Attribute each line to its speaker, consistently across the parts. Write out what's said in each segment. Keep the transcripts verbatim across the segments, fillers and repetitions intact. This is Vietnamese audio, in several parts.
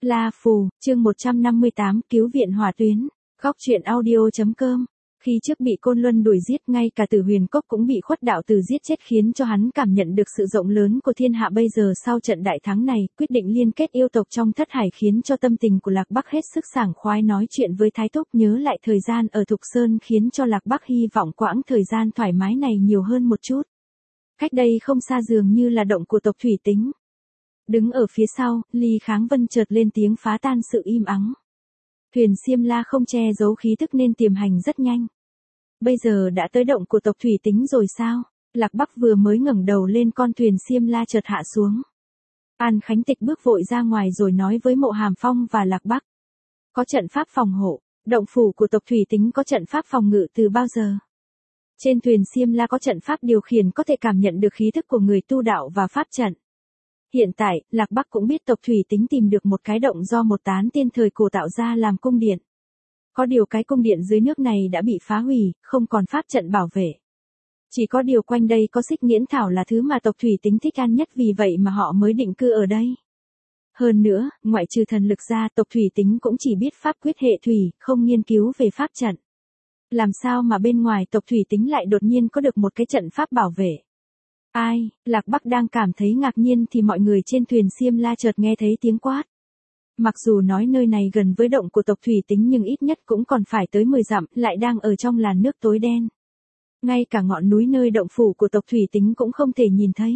Speaker 1: La Phù, chương một trăm năm mươi tám, cứu viện hỏa tuyến. Góc truyện audio.com. Khi trước bị Côn Luân đuổi giết, ngay cả Tử Huyền Cốc cũng bị Khuất Đạo Tử giết chết, khiến cho hắn cảm nhận được sự rộng lớn của thiên hạ. Bây giờ sau trận đại thắng này, quyết định liên kết yêu tộc trong thất hải, khiến cho tâm tình của Lạc Bắc hết sức sảng khoái. Nói chuyện với Thái Túc nhớ lại thời gian ở Thục Sơn, khiến cho Lạc Bắc hy vọng quãng thời gian thoải mái này nhiều hơn một chút. Cách đây không xa dường như là động của tộc Thủy Tính. Đứng ở phía sau, Ly Kháng Vân chợt lên tiếng phá tan sự im ắng. Thuyền Xiêm La không che giấu khí tức nên tiềm hành rất nhanh. Bây giờ đã tới động của tộc Thủy Tính rồi sao? Lạc Bắc vừa mới ngẩng đầu lên, con thuyền Xiêm La chợt hạ xuống. An Khánh Tịch bước vội ra ngoài rồi nói với Mộ Hàm Phong và Lạc Bắc. Có trận pháp phòng hộ, động phủ của tộc Thủy Tính có trận pháp phòng ngự từ bao giờ? Trên thuyền Xiêm La có trận pháp điều khiển, có thể cảm nhận được khí thức của người tu đạo và pháp trận. Hiện tại, Lạc Bắc cũng biết tộc Thủy Tính tìm được một cái động do một tán tiên thời cổ tạo ra làm cung điện. Có điều cái cung điện dưới nước này đã bị phá hủy, không còn pháp trận bảo vệ. Chỉ có điều quanh đây có xích nghiễn thảo là thứ mà tộc Thủy Tính thích ăn nhất, vì vậy mà họ mới định cư ở đây. Hơn nữa, ngoại trừ thần lực ra, tộc Thủy Tính cũng chỉ biết pháp quyết hệ thủy, không nghiên cứu về pháp trận. Làm sao mà bên ngoài tộc Thủy Tính lại đột nhiên có được một cái trận pháp bảo vệ? Ai? Lạc Bắc đang cảm thấy ngạc nhiên thì mọi người trên thuyền Xiêm La chợt nghe thấy tiếng quát. Mặc dù nói nơi này gần với động của tộc Thủy Tính nhưng ít nhất cũng còn phải tới mười dặm, lại đang ở trong làn nước tối đen. Ngay cả ngọn núi nơi động phủ của tộc Thủy Tính cũng không thể nhìn thấy.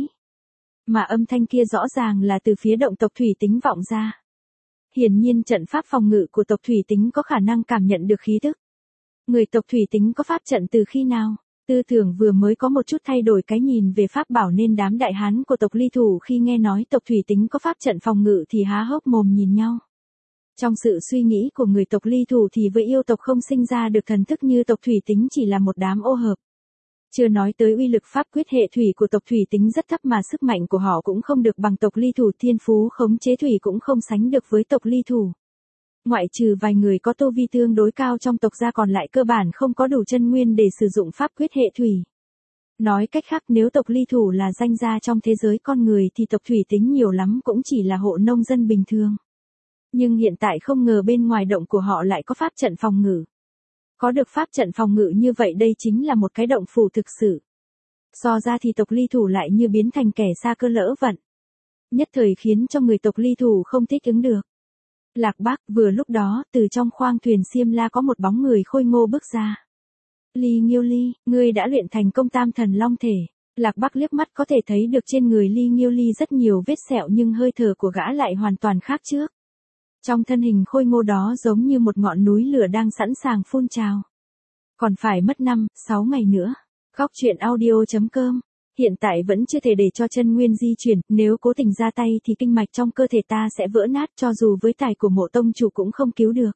Speaker 1: Mà âm thanh kia rõ ràng là từ phía động tộc Thủy Tính vọng ra. Hiển nhiên trận pháp phòng ngự của tộc Thủy Tính có khả năng cảm nhận được khí tức. Người tộc Thủy Tính có pháp trận từ khi nào? Tư tưởng vừa mới có một chút thay đổi cái nhìn về pháp bảo, nên đám đại hán của tộc Ly Thủ khi nghe nói tộc Thủy Tính có pháp trận phòng ngự thì há hốc mồm nhìn nhau. Trong sự suy nghĩ của người tộc Ly Thủ thì với yêu tộc không sinh ra được thần thức như tộc Thủy Tính chỉ là một đám ô hợp. Chưa nói tới uy lực pháp quyết hệ thủy của tộc Thủy Tính rất thấp, mà sức mạnh của họ cũng không được bằng tộc Ly Thủ, thiên phú khống chế thủy cũng không sánh được với tộc Ly Thủ. Ngoại trừ vài người có tu vi tương đối cao trong tộc ra, còn lại cơ bản không có đủ chân nguyên để sử dụng pháp quyết hệ thủy. Nói cách khác, nếu tộc Ly Thủ là danh gia trong thế giới con người thì tộc Thủy Tính nhiều lắm cũng chỉ là hộ nông dân bình thường. Nhưng hiện tại không ngờ bên ngoài động của họ lại có pháp trận phòng ngự. Có được pháp trận phòng ngự như vậy, đây chính là một cái động phủ thực sự. So ra thì tộc Ly Thủ lại như biến thành kẻ xa cơ lỡ vận. Nhất thời khiến cho người tộc Ly Thủ không thích ứng được. Lạc Bắc, vừa lúc đó, từ trong khoang thuyền Xiêm La có một bóng người khôi ngô bước ra. Ly Nghiêu Ly, ngươi đã luyện thành công Tam Thần Long Thể. Lạc Bắc liếc mắt có thể thấy được trên người Ly Nghiêu Ly rất nhiều vết sẹo, nhưng hơi thở của gã lại hoàn toàn khác trước. Trong thân hình khôi ngô đó giống như một ngọn núi lửa đang sẵn sàng phun trào. Còn phải mất năm, sáu ngày nữa. Góc truyện audio.com. Hiện tại vẫn chưa thể để cho chân nguyên di chuyển, nếu cố tình ra tay thì kinh mạch trong cơ thể ta sẽ vỡ nát, cho dù với tài của Mộ tông chủ cũng không cứu được.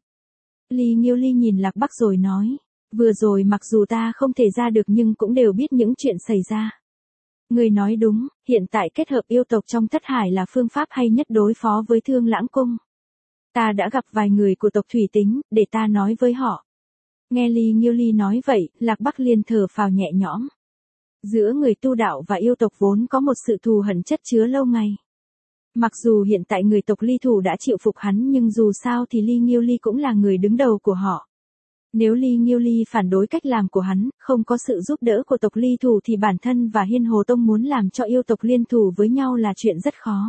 Speaker 1: Ly Nghiêu Ly nhìn Lạc Bắc rồi nói, vừa rồi mặc dù ta không thể ra được nhưng cũng đều biết những chuyện xảy ra. Người nói đúng, hiện tại kết hợp yêu tộc trong thất hải là phương pháp hay nhất đối phó với Thương Lãng Cung. Ta đã gặp vài người của tộc Thủy Tính, để ta nói với họ. Nghe Ly Nghiêu Ly nói vậy, Lạc Bắc liền thở phào nhẹ nhõm. Giữa người tu đạo và yêu tộc vốn có một sự thù hận chất chứa lâu ngày. Mặc dù hiện tại người tộc Ly Thủ đã chịu phục hắn, nhưng dù sao thì Ly Nghiêu Ly cũng là người đứng đầu của họ. Nếu Ly Nghiêu Ly phản đối cách làm của hắn, không có sự giúp đỡ của tộc Ly Thủ thì bản thân và Hiên Hồ Tông muốn làm cho yêu tộc liên thủ với nhau là chuyện rất khó.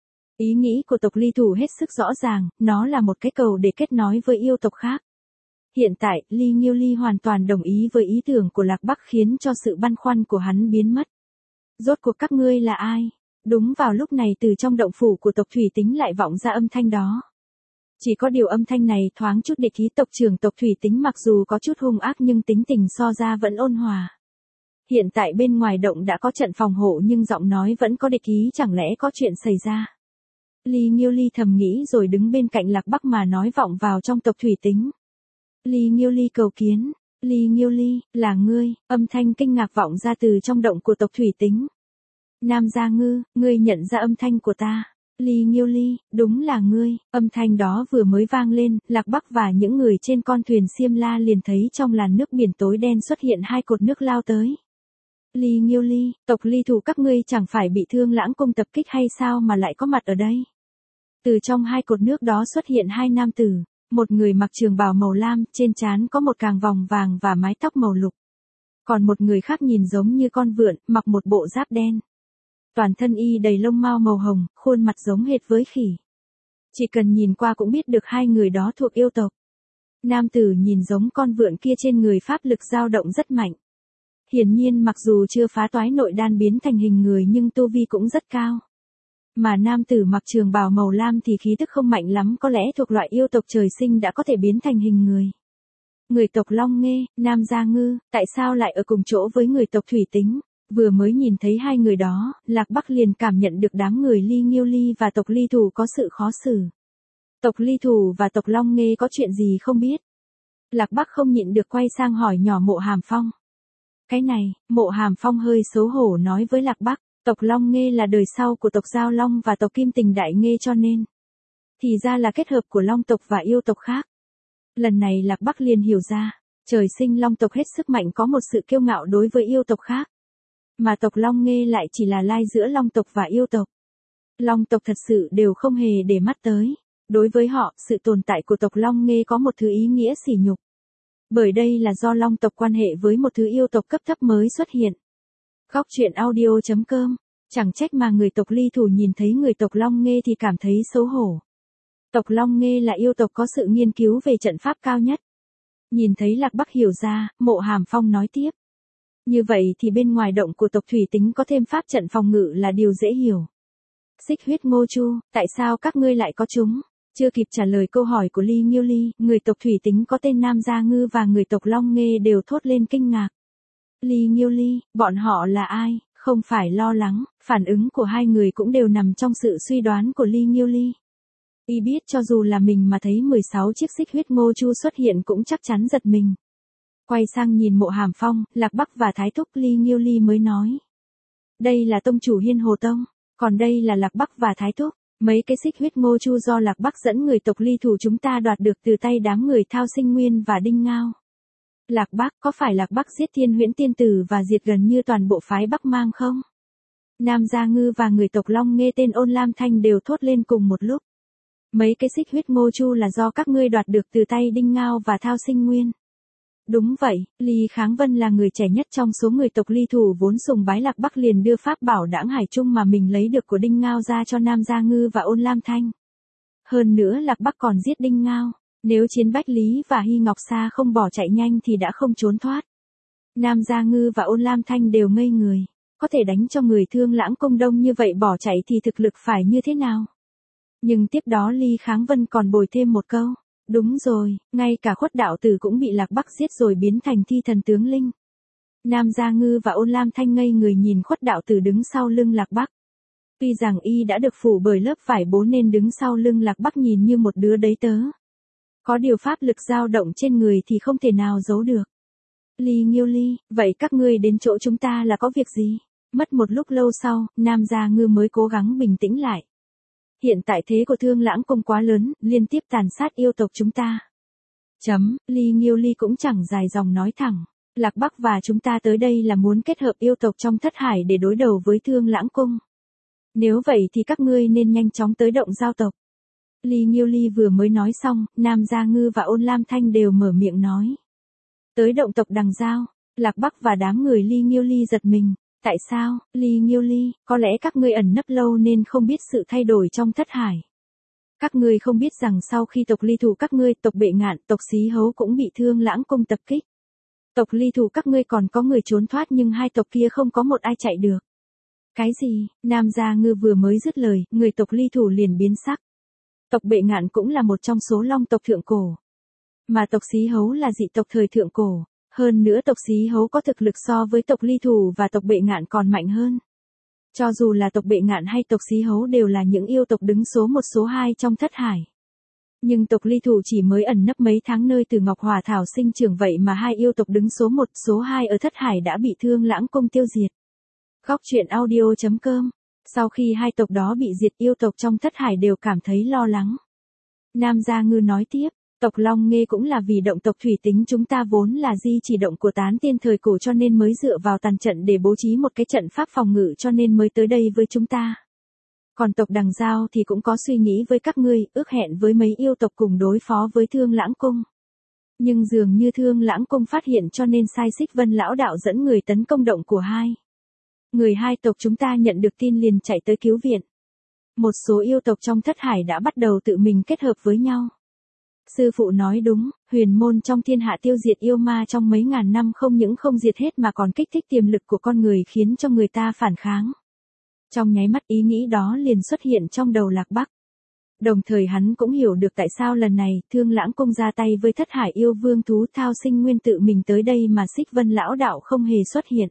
Speaker 1: Ý nghĩ của tộc Ly Thủ hết sức rõ ràng, nó là một cái cầu để kết nối với yêu tộc khác. Hiện tại, Ly Nghiêu Ly hoàn toàn đồng ý với ý tưởng của Lạc Bắc, khiến cho sự băn khoăn của hắn biến mất. Rốt cuộc các ngươi là ai? Đúng vào lúc này, từ trong động phủ của tộc Thủy Tính lại vọng ra âm thanh đó. Chỉ có điều âm thanh này thoáng chút địch ý. Tộc trưởng tộc Thủy Tính mặc dù có chút hung ác nhưng tính tình so ra vẫn ôn hòa. Hiện tại bên ngoài động đã có trận phòng hộ nhưng giọng nói vẫn có địch ý, chẳng lẽ có chuyện xảy ra? Ly Nghiêu Ly thầm nghĩ rồi đứng bên cạnh Lạc Bắc mà nói vọng vào trong tộc Thủy Tính. Ly Nghiêu Ly cầu kiến, Ly Nghiêu Ly, là ngươi? Âm thanh kinh ngạc vọng ra từ trong động của tộc Thủy Tính. Nam Gia Ngư, ngươi nhận ra âm thanh của ta? Ly Nghiêu Ly, đúng là ngươi. Âm thanh đó vừa mới vang lên, Lạc Bắc và những người trên con thuyền Xiêm La liền thấy trong làn nước biển tối đen xuất hiện hai cột nước lao tới. Ly Nghiêu Ly, tộc Ly Thủ các ngươi chẳng phải bị Thương Lãng Cung tập kích hay sao mà lại có mặt ở đây? Từ trong hai cột nước đó xuất hiện hai nam tử, một người mặc trường bào màu lam, trên trán có một càng vòng vàng và mái tóc màu lục. Còn một người khác nhìn giống như con vượn, mặc một bộ giáp đen. Toàn thân y đầy lông mao màu hồng, khuôn mặt giống hệt với khỉ. Chỉ cần nhìn qua cũng biết được hai người đó thuộc yêu tộc. Nam tử nhìn giống con vượn kia trên người pháp lực dao động rất mạnh. Hiển nhiên mặc dù chưa phá toái nội đan biến thành hình người nhưng tu vi cũng rất cao. Mà nam tử mặc trường bào màu lam thì khí tức không mạnh lắm, có lẽ thuộc loại yêu tộc trời sinh đã có thể biến thành hình người. Người tộc Long Nghê, Nam Gia Ngư, tại sao lại ở cùng chỗ với người tộc Thủy Tính? Vừa mới nhìn thấy hai người đó, Lạc Bắc liền cảm nhận được đám người Ly Nghiêu Ly và tộc Ly Thủ có sự khó xử. Tộc Ly Thủ và tộc Long Nghê có chuyện gì không biết? Lạc Bắc không nhịn được quay sang hỏi nhỏ Mộ Hàm Phong. Cái này, Mộ Hàm Phong hơi xấu hổ nói với Lạc Bắc, tộc Long Nghê là đời sau của tộc Giao Long và tộc Kim Tình Đại Nghê cho nên. Thì ra là kết hợp của Long tộc và yêu tộc khác. Lần này Lạc Bắc liền hiểu ra, trời sinh Long tộc hết sức mạnh có một sự kiêu ngạo đối với yêu tộc khác. Mà tộc Long Nghê lại chỉ là lai giữa Long tộc và yêu tộc. Long tộc thật sự đều không hề để mắt tới. Đối với họ, sự tồn tại của tộc Long Nghê có một thứ ý nghĩa sỉ nhục. Bởi đây là do Long tộc quan hệ với một thứ yêu tộc cấp thấp mới xuất hiện. Góc truyện audio chấm com, chẳng trách mà người tộc Ly Thủ nhìn thấy người tộc Long Nghê thì cảm thấy xấu hổ. Tộc Long Nghê là yêu tộc có sự nghiên cứu về trận pháp cao nhất. Nhìn thấy Lạc Bắc hiểu ra, Mộ Hàm Phong nói tiếp. Như vậy thì bên ngoài động của tộc Thủy Tính có thêm pháp trận phòng ngự là điều dễ hiểu. Xích huyết ngô chu, tại sao các ngươi lại có chúng? Chưa kịp trả lời câu hỏi của Ly Nghiêu Ly, người tộc Thủy Tính có tên Nam Gia Ngư và người tộc Long Nghê đều thốt lên kinh ngạc. Ly Nghiêu Ly, bọn họ là ai? Không phải lo lắng, phản ứng của hai người cũng đều nằm trong sự suy đoán của Ly Nghiêu Ly. Y biết cho dù là mình mà thấy mười sáu chiếc xích huyết ngô chu xuất hiện cũng chắc chắn giật mình. Quay sang nhìn Mộ Hàm Phong, Lạc Bắc và Thái Thúc, Ly Nghiêu Ly mới nói. Đây là tông chủ Hiên Hồ Tông, còn đây là Lạc Bắc và Thái Thúc. Mấy cái xích huyết ngô chu do Lạc Bắc dẫn người tộc Ly Thủ chúng ta đoạt được từ tay đám người Thao Sinh Nguyên và Đinh Ngao. Lạc Bắc, có phải Lạc Bắc giết Thiên Huyễn Tiên Tử và diệt gần như toàn bộ phái Bắc Mang không? Nam Gia Ngư và người tộc Long Nghê tên Ôn Lam Thanh đều thốt lên cùng một lúc. Mấy cái xích huyết ngô chu là do các ngươi đoạt được từ tay Đinh Ngao và Thao Sinh Nguyên. Đúng vậy, Ly Kháng Vân là người trẻ nhất trong số người tộc Ly Thủ vốn sùng bái Lạc Bắc liền đưa pháp bảo Đãng Hải Trung mà mình lấy được của Đinh Ngao ra cho Nam Gia Ngư và Ôn Lam Thanh. Hơn nữa Lạc Bắc còn giết Đinh Ngao, nếu Chiến Bách Lý và Hy Ngọc Sa không bỏ chạy nhanh thì đã không trốn thoát. Nam Gia Ngư và Ôn Lam Thanh đều ngây người, có thể đánh cho người Thương Lãng Cung đông như vậy bỏ chạy thì thực lực phải như thế nào? Nhưng tiếp đó Ly Kháng Vân còn bồi thêm một câu. Đúng rồi, ngay cả Khuất đạo tử cũng bị Lạc Bắc giết rồi biến thành thi thần tướng linh. Nam Gia Ngư và Ôn Lam Thanh ngây người nhìn Khuất đạo tử đứng sau lưng Lạc Bắc. Tuy rằng y đã được phủ bởi lớp vải bố nên đứng sau lưng Lạc Bắc nhìn như một đứa đấy tớ. Có điều pháp lực dao động trên người thì không thể nào giấu được. Ly Nghiêu Ly, vậy các ngươi đến chỗ chúng ta là có việc gì? Mất một lúc lâu sau, Nam Gia Ngư mới cố gắng bình tĩnh lại. Hiện tại thế của Thương Lãng Cung quá lớn, liên tiếp tàn sát yêu tộc chúng ta. Chấm, Ly Nghiêu Ly cũng chẳng dài dòng nói thẳng. Lạc Bắc và chúng ta tới đây là muốn kết hợp yêu tộc trong thất hải để đối đầu với Thương Lãng Cung. Nếu vậy thì các ngươi nên nhanh chóng tới động giao tộc. Ly Nghiêu Ly vừa mới nói xong, Nam Gia Ngư và Ôn Lam Thanh đều mở miệng nói. Tới động tộc Đằng Giao, Lạc Bắc và đám người Ly Nghiêu Ly giật mình. Tại sao, Ly Nghiêu Ly, có lẽ các ngươi ẩn nấp lâu nên không biết sự thay đổi trong thất hải. Các ngươi không biết rằng sau khi tộc Ly Thủ các ngươi, tộc Bệ Ngạn, tộc Xí Hấu cũng bị Thương Lãng Cung tập kích. Tộc Ly Thủ các ngươi còn có người trốn thoát nhưng hai tộc kia không có một ai chạy được. Cái gì? Nam Gia Ngư vừa mới dứt lời, người tộc Ly Thủ liền biến sắc. Tộc Bệ Ngạn cũng là một trong số long tộc thượng cổ. Mà tộc Xí Hấu là dị tộc thời thượng cổ. Hơn nữa tộc Xí Hấu có thực lực so với tộc Ly Thủ và tộc Bệ Ngạn còn mạnh hơn. Cho dù là tộc Bệ Ngạn hay tộc Xí Hấu đều là những yêu tộc đứng số một số hai trong thất hải. Nhưng tộc Ly Thủ chỉ mới ẩn nấp mấy tháng nơi từ Ngọc Hỏa Thảo sinh trưởng vậy mà hai yêu tộc đứng số một số hai ở thất hải đã bị Thương Lãng Cung tiêu diệt. Góc truyện audio chấm com. Sau khi hai tộc đó bị diệt yêu tộc trong thất hải đều cảm thấy lo lắng. Nam Gia Ngư nói tiếp. Tộc Long Nghê cũng là vì động tộc Thủy Tính chúng ta vốn là di chỉ động của tán tiên thời cổ cho nên mới dựa vào tàn trận để bố trí một cái trận pháp phòng ngự cho nên mới tới đây với chúng ta. Còn tộc Đằng Giao thì cũng có suy nghĩ với các ngươi, ước hẹn với mấy yêu tộc cùng đối phó với Thương Lãng Cung. Nhưng dường như Thương Lãng Cung phát hiện cho nên sai Xích Vân lão đạo dẫn người tấn công động của hai. Người hai tộc chúng ta nhận được tin liền chạy tới cứu viện. Một số yêu tộc trong thất hải đã bắt đầu tự mình kết hợp với nhau. Sư phụ nói đúng, huyền môn trong thiên hạ tiêu diệt yêu ma trong mấy ngàn năm không những không diệt hết mà còn kích thích tiềm lực của con người khiến cho người ta phản kháng. Trong nháy mắt ý nghĩ đó liền xuất hiện trong đầu Lạc Bắc. Đồng thời hắn cũng hiểu được tại sao lần này Thương Lãng Cung ra tay với thất hải yêu vương thú Thao Sinh Nguyên tự mình tới đây mà Xích Vân lão đạo không hề xuất hiện.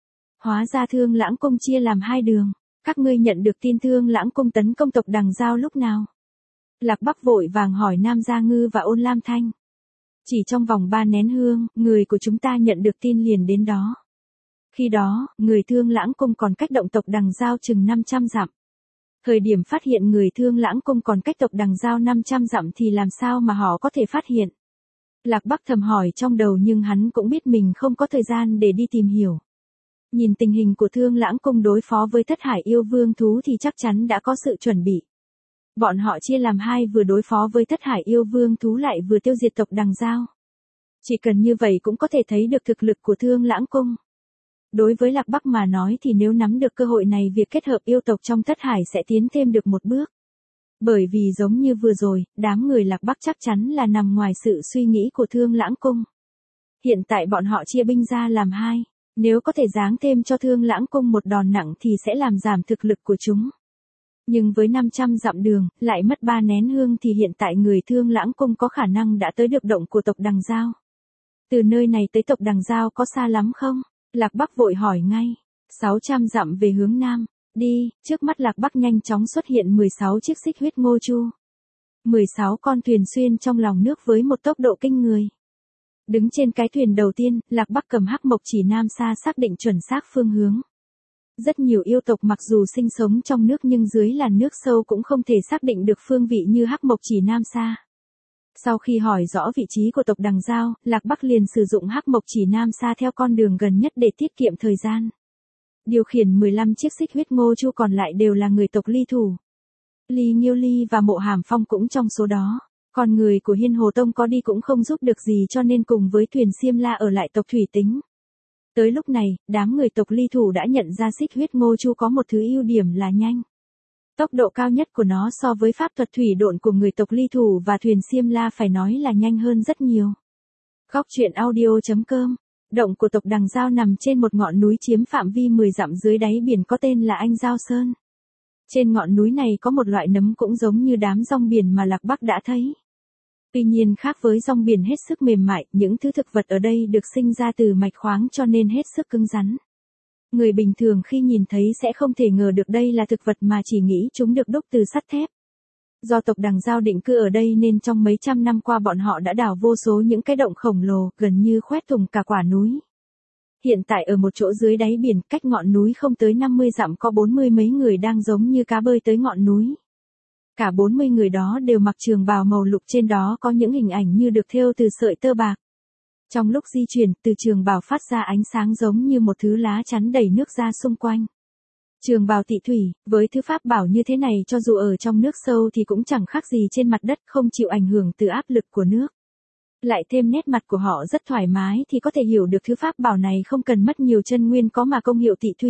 Speaker 1: Hóa ra Thương Lãng Cung chia làm hai đường. Các ngươi nhận được tin Thương Lãng Cung tấn công tộc Đằng Giao lúc nào? Lạc Bắc vội vàng hỏi Nam Gia Ngư và Ôn Lam Thanh. Chỉ trong vòng ba nén hương, người của chúng ta nhận được tin liền đến đó. Khi đó, người Thương Lãng Cung còn cách động tộc Đằng Giao chừng năm trăm dặm. Thời điểm phát hiện người Thương Lãng Cung còn cách tộc Đằng Giao năm trăm dặm thì làm sao mà họ có thể phát hiện? Lạc Bắc thầm hỏi trong đầu nhưng hắn cũng biết mình không có thời gian để đi tìm hiểu. Nhìn tình hình của Thương Lãng Cung đối phó với thất hải yêu vương thú thì chắc chắn đã có sự chuẩn bị. Bọn họ chia làm hai vừa đối phó với thất hải yêu vương thú lại vừa tiêu diệt tộc Đằng Giao. Chỉ cần như vậy cũng có thể thấy được thực lực của Thương Lãng Cung. Đối với Lạc Bắc mà nói thì nếu nắm được cơ hội này việc kết hợp yêu tộc trong thất hải sẽ tiến thêm được một bước. Bởi vì giống như vừa rồi, đám người Lạc Bắc chắc chắn là nằm ngoài sự suy nghĩ của Thương Lãng Cung. Hiện tại bọn họ chia binh ra làm hai. Nếu có thể giáng thêm cho Thương Lãng Cung một đòn nặng thì sẽ làm giảm thực lực của chúng. Nhưng với năm trăm dặm đường, lại mất ba nén hương thì hiện tại người Thương Lãng Cung có khả năng đã tới được động của tộc Đằng Giao. Từ nơi này tới tộc Đằng Giao có xa lắm không? Lạc Bắc vội hỏi ngay. sáu trăm dặm về hướng nam. Đi, trước mắt Lạc Bắc nhanh chóng xuất hiện mười sáu chiếc xích huyết ngô chu. mười sáu con thuyền xuyên trong lòng nước với một tốc độ kinh người. Đứng trên cái thuyền đầu tiên, Lạc Bắc cầm hắc mộc chỉ nam sa xác định chuẩn xác phương hướng. Rất nhiều yêu tộc mặc dù sinh sống trong nước nhưng dưới làn nước sâu cũng không thể xác định được phương vị như hắc mộc chỉ nam sa. Sau khi hỏi rõ vị trí của tộc Đằng Giao, Lạc Bắc liền sử dụng hắc mộc chỉ nam sa theo con đường gần nhất để tiết kiệm thời gian. Điều khiển mười lăm chiếc xích huyết ngô chu còn lại đều là người tộc Ly Thủ. Ly Nghiêu Ly và Mộ Hàm Phong cũng trong số đó. Còn người của Hiên Hồ Tông có đi cũng không giúp được gì cho nên cùng với thuyền Xiêm La ở lại tộc Thủy Tính. Tới lúc này, đám người tộc Ly Thủ đã nhận ra xích huyết ngô chu có một thứ ưu điểm là nhanh. Tốc độ cao nhất của nó so với pháp thuật thủy độn của người tộc Ly Thủ và thuyền Xiêm La phải nói là nhanh hơn rất nhiều. Góc truyện audio chấm com. Động của tộc Đằng Giao nằm trên một ngọn núi chiếm phạm vi mười dặm dưới đáy biển có tên là Anh Giao Sơn. Trên ngọn núi này có một loại nấm cũng giống như đám rong biển mà Lạc Bắc đã thấy. Tuy nhiên khác với rong biển hết sức mềm mại, những thứ thực vật ở đây được sinh ra từ mạch khoáng cho nên hết sức cứng rắn. Người bình thường khi nhìn thấy sẽ không thể ngờ được đây là thực vật mà chỉ nghĩ chúng được đúc từ sắt thép. Do tộc Đằng Giao định cư ở đây nên trong mấy trăm năm qua bọn họ đã đào vô số những cái động khổng lồ, gần như khoét thủng cả quả núi. Hiện tại ở một chỗ dưới đáy biển, cách ngọn núi không tới năm mươi dặm có bốn mươi mấy người đang giống như cá bơi tới ngọn núi. Cả bốn mươi người đó đều mặc trường bào màu lục, trên đó có những hình ảnh như được thêu từ sợi tơ bạc. Trong lúc di chuyển, từ trường bào phát ra ánh sáng giống như một thứ lá chắn đẩy nước ra xung quanh. Trường bào tị thủy, với thứ pháp bảo như thế này cho dù ở trong nước sâu thì cũng chẳng khác gì trên mặt đất, không chịu ảnh hưởng từ áp lực của nước. Lại thêm nét mặt của họ rất thoải mái thì có thể hiểu được thứ pháp bảo này không cần mất nhiều chân nguyên có mà công hiệu tị thủy.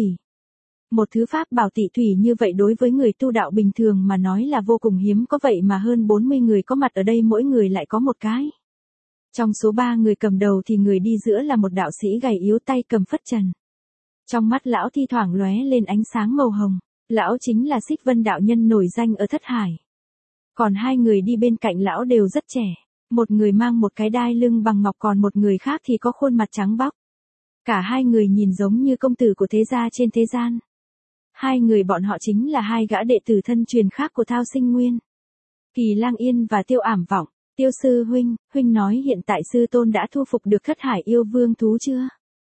Speaker 1: Một thứ pháp bảo tị thủy như vậy đối với người tu đạo bình thường mà nói là vô cùng hiếm, có vậy mà hơn bốn mươi người có mặt ở đây mỗi người lại có một cái. Trong số ba người cầm đầu thì người đi giữa là một đạo sĩ gầy yếu tay cầm phất trần. Trong mắt lão thi thoảng lóe lên ánh sáng màu hồng, lão chính là Xích Vân đạo nhân nổi danh ở thất hải. Còn hai người đi bên cạnh lão đều rất trẻ, một người mang một cái đai lưng bằng ngọc còn một người khác thì có khuôn mặt trắng bóc. Cả hai người nhìn giống như công tử của thế gia trên thế gian. Hai người bọn họ chính là hai gã đệ tử thân truyền khác của Thao Sinh Nguyên. Kỳ Lang Yên và Tiêu Ảm Vọng. Tiêu sư huynh, huynh nói hiện tại sư tôn đã thu phục được thất hải yêu vương thú chưa?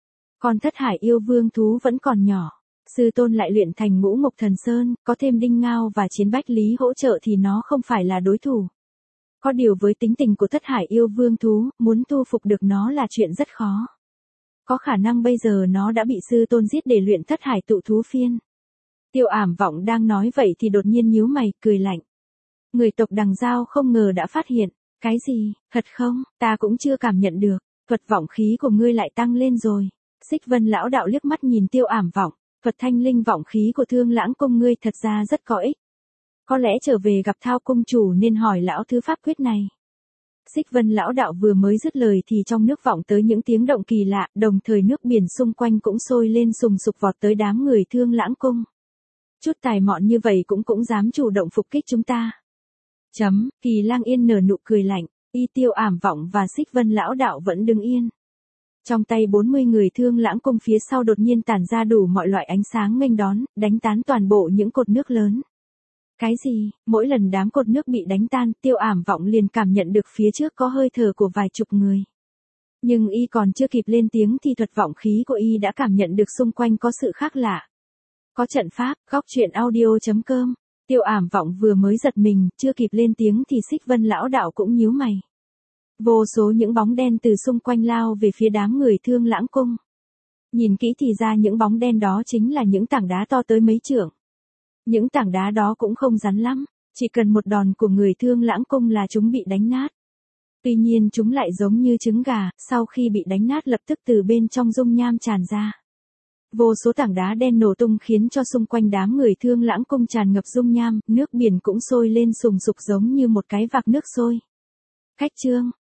Speaker 1: Còn thất hải yêu vương thú vẫn còn nhỏ. Sư tôn lại luyện thành ngũ mộc thần sơn, có thêm đinh ngao và chiến bách lý hỗ trợ thì nó không phải là đối thủ. Có điều với tính tình của thất hải yêu vương thú, muốn thu phục được nó là chuyện rất khó. Có khả năng bây giờ nó đã bị sư tôn giết để luyện thất hải tụ thú phiên. Tiêu Ảm Vọng đang nói vậy thì đột nhiên nhíu mày, cười lạnh. Người tộc Đằng Giao không ngờ đã phát hiện. Cái gì, thật không, ta cũng chưa cảm nhận được, thuật vọng khí của ngươi lại tăng lên rồi. Xích Vân lão đạo liếc mắt nhìn Tiêu Ảm Vọng, thuật thanh linh vọng khí của Thương Lãng cung ngươi thật ra rất có ích. Có lẽ trở về gặp Thao cung chủ nên hỏi lão thứ pháp quyết này. Xích Vân lão đạo vừa mới dứt lời thì trong nước vọng tới những tiếng động kỳ lạ, đồng thời nước biển xung quanh cũng sôi lên sùng sục vọt tới đám người Thương Lãng cung. Chút tài mọn như vậy cũng cũng dám chủ động phục kích chúng ta. Chấm, Kỳ Lang Yên nở nụ cười lạnh, y Tiêu Ảm Vọng và Xích Vân lão đạo vẫn đứng yên. Trong tay bốn mươi người Thương Lãng cung phía sau đột nhiên tản ra đủ mọi loại ánh sáng nghênh đón, đánh tán toàn bộ những cột nước lớn. Cái gì, mỗi lần đám cột nước bị đánh tan, Tiêu Ảm Vọng liền cảm nhận được phía trước có hơi thở của vài chục người. Nhưng y còn chưa kịp lên tiếng thì thuật vọng khí của y đã cảm nhận được xung quanh có sự khác lạ. Có trận pháp, góc truyện audio chấm com. Tiêu Ảm Vọng vừa mới giật mình, chưa kịp lên tiếng thì Xích Vân lão đạo cũng nhíu mày. Vô số những bóng đen từ xung quanh lao về phía đám người Thương Lãng cung. Nhìn kỹ thì ra những bóng đen đó chính là những tảng đá to tới mấy trượng. Những tảng đá đó cũng không rắn lắm, chỉ cần một đòn của người Thương Lãng cung là chúng bị đánh nát. Tuy nhiên chúng lại giống như trứng gà, sau khi bị đánh nát lập tức từ bên trong dung nham tràn ra. Vô số tảng đá đen nổ tung khiến cho xung quanh đám người Thương Lãng cung tràn ngập dung nham, nước biển cũng sôi lên sùng sục giống như một cái vạc nước sôi. Khách trương,